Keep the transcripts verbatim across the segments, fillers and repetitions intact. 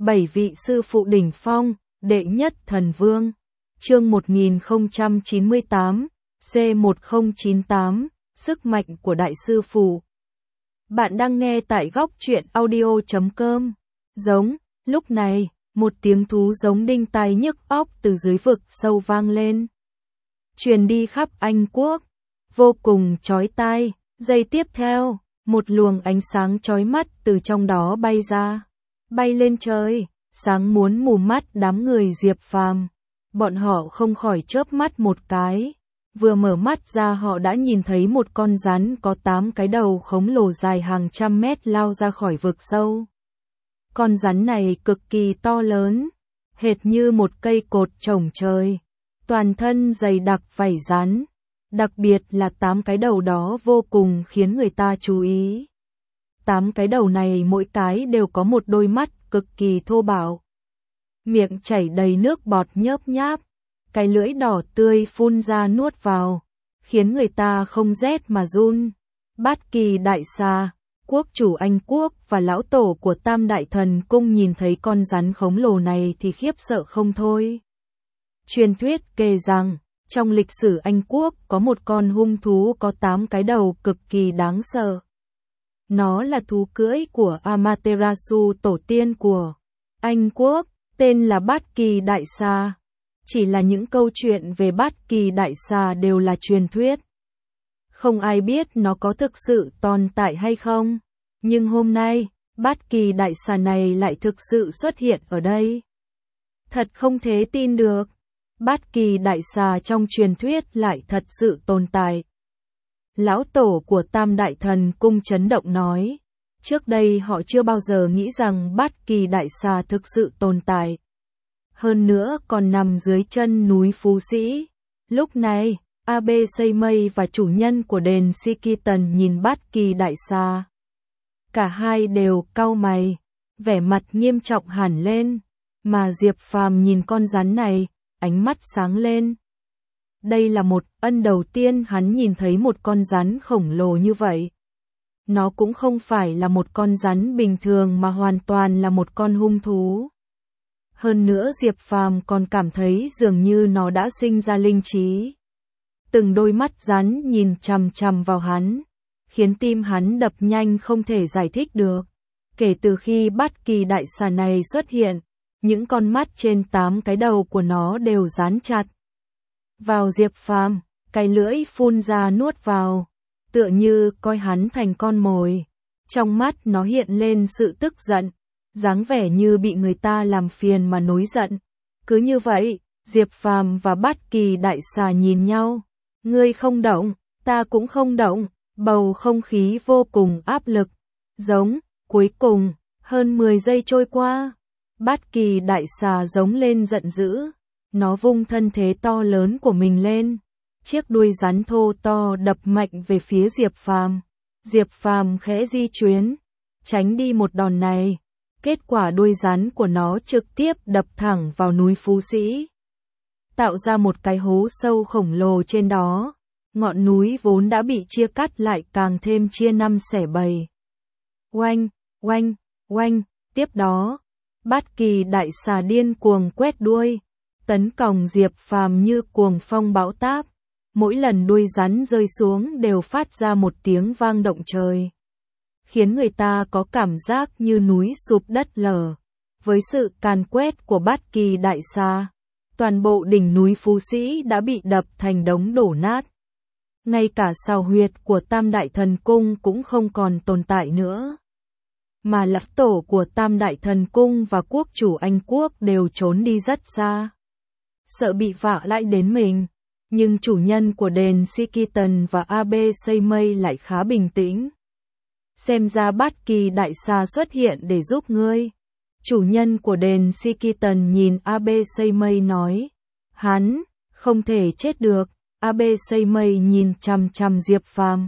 Bảy vị sư phụ đỉnh phong, đệ nhất thần vương. Chương một nghìn không trăm chín mươi tám, C một không chín tám, sức mạnh của đại sư phụ. Bạn đang nghe tại góc truyện audio chấm com. Giống, lúc này, một tiếng thú giống đinh tai nhức óc từ dưới vực sâu vang lên. Truyền đi khắp Anh quốc, vô cùng chói tai. Giây tiếp theo, một luồng ánh sáng chói mắt từ trong đó bay ra, bay lên trời, sáng muốn mù mắt đám người Diệp Phàm. Bọn họ không khỏi chớp mắt một cái, vừa mở mắt ra họ đã nhìn thấy một con rắn có tám cái đầu khổng lồ dài hàng trăm mét lao ra khỏi vực sâu. Con rắn này cực kỳ to lớn, hệt như một cây cột chổng trời, toàn thân dày đặc vảy rắn, đặc biệt là tám cái đầu đó vô cùng khiến người ta chú ý. Tám cái đầu này mỗi cái đều có một đôi mắt cực kỳ thô bạo, miệng chảy đầy nước bọt nhớp nháp, cái lưỡi đỏ tươi phun ra nuốt vào, khiến người ta không rét mà run. Bát Kỳ Đại Xà, quốc chủ Anh quốc và lão tổ của Tam Đại Thần Cung nhìn thấy con rắn khổng lồ này thì khiếp sợ không thôi. Truyền thuyết kể rằng, trong lịch sử Anh quốc có một con hung thú có tám cái đầu cực kỳ đáng sợ. Nó là thú cưỡi của Amaterasu, tổ tiên của Anh quốc, tên là Bát Kỳ Đại Xà. Chỉ là những câu chuyện về Bát Kỳ Đại Xà đều là truyền thuyết. Không ai biết nó có thực sự tồn tại hay không. Nhưng hôm nay, Bát Kỳ Đại Xà này lại thực sự xuất hiện ở đây. Thật không thể tin được. Bát Kỳ Đại Xà trong truyền thuyết lại thật sự tồn tại. Lão tổ của Tam Đại Thần Cung chấn động nói. Trước đây họ chưa bao giờ nghĩ rằng Bát Kỳ Đại Xà thực sự tồn tại. Hơn nữa còn nằm dưới chân núi Phú Sĩ. Lúc này, a bê Xây Mây và chủ nhân của đền Sikitan nhìn Bát Kỳ Đại Xà. Cả hai đều cau mày, vẻ mặt nghiêm trọng hẳn lên, mà Diệp Phàm nhìn con rắn này, ánh mắt sáng lên. Đây là một ân đầu tiên hắn nhìn thấy một con rắn khổng lồ như vậy. Nó cũng không phải là một con rắn bình thường mà hoàn toàn là một con hung thú. Hơn nữa Diệp Phàm còn cảm thấy dường như nó đã sinh ra linh trí. Từng đôi mắt rắn nhìn chằm chằm vào hắn, khiến tim hắn đập nhanh không thể giải thích được. Kể từ khi Bát Kỳ Đại Xà này xuất hiện, những con mắt trên tám cái đầu của nó đều dán chặt vào Diệp Phàm, cái lưỡi phun ra nuốt vào, tựa như coi hắn thành con mồi. Trong mắt nó hiện lên sự tức giận, dáng vẻ như bị người ta làm phiền mà nổi giận. Cứ như vậy, Diệp Phàm và Bát Kỳ Đại Xà nhìn nhau. Ngươi không động, ta cũng không động, bầu không khí vô cùng áp lực. Giống, cuối cùng, hơn mười giây trôi qua, Bát Kỳ Đại Xà giống lên giận dữ. Nó vung thân thế to lớn của mình lên. Chiếc đuôi rắn thô to đập mạnh về phía Diệp Phàm. Diệp Phàm khẽ di chuyển, tránh đi một đòn này. Kết quả đuôi rắn của nó trực tiếp đập thẳng vào núi Phú Sĩ, tạo ra một cái hố sâu khổng lồ trên đó. Ngọn núi vốn đã bị chia cắt lại càng thêm chia năm xẻ bảy. Oanh, oanh, oanh, tiếp đó, Bát Kỳ Đại Xà điên cuồng quét đuôi, tấn công Diệp Phàm như cuồng phong bão táp. Mỗi lần đuôi rắn rơi xuống đều phát ra một tiếng vang động trời, khiến người ta có cảm giác như núi sụp đất lở. Với sự càn quét của Bát Kỳ Đại Xà, toàn bộ đỉnh núi Phú Sĩ đã bị đập thành đống đổ nát. Ngay cả sào huyệt của Tam Đại Thần Cung cũng không còn tồn tại nữa. Mà lão tổ của Tam Đại Thần Cung và quốc chủ Anh quốc đều trốn đi rất xa, sợ bị vạ lại đến mình. Nhưng chủ nhân của đền Sikitan và a bê Xây Mây lại khá bình tĩnh. Xem ra Bát Kỳ Đại Xà xuất hiện để giúp ngươi. Chủ nhân của đền Sikitan nhìn a bê Xây Mây nói. Hắn, không thể chết được. a bê Xây Mây nhìn chằm chằm Diệp Phàm.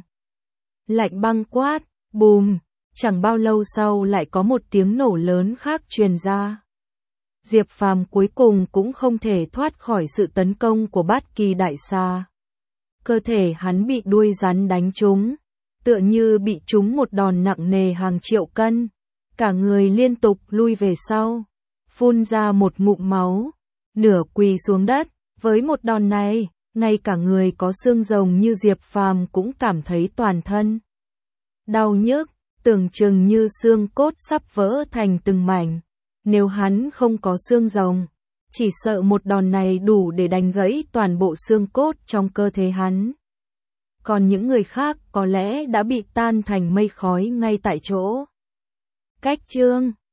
Lạnh băng quát, bùm, chẳng bao lâu sau lại có một tiếng nổ lớn khác truyền ra. Diệp Phàm cuối cùng cũng không thể thoát khỏi sự tấn công của Bát Kỳ Đại Xà. Cơ thể hắn bị đuôi rắn đánh trúng, tựa như bị trúng một đòn nặng nề hàng triệu cân. Cả người liên tục lui về sau. phun ra một ngụm máu, nửa quỳ xuống đất. Với một đòn này, ngay cả người có xương rồng như Diệp Phàm cũng cảm thấy toàn thân đau nhức, tưởng chừng như xương cốt sắp vỡ thành từng mảnh. Nếu hắn không có xương rồng, chỉ sợ một đòn này đủ để đánh gãy toàn bộ xương cốt trong cơ thể hắn. Còn những người khác có lẽ đã bị tan thành mây khói ngay tại chỗ. Cách chương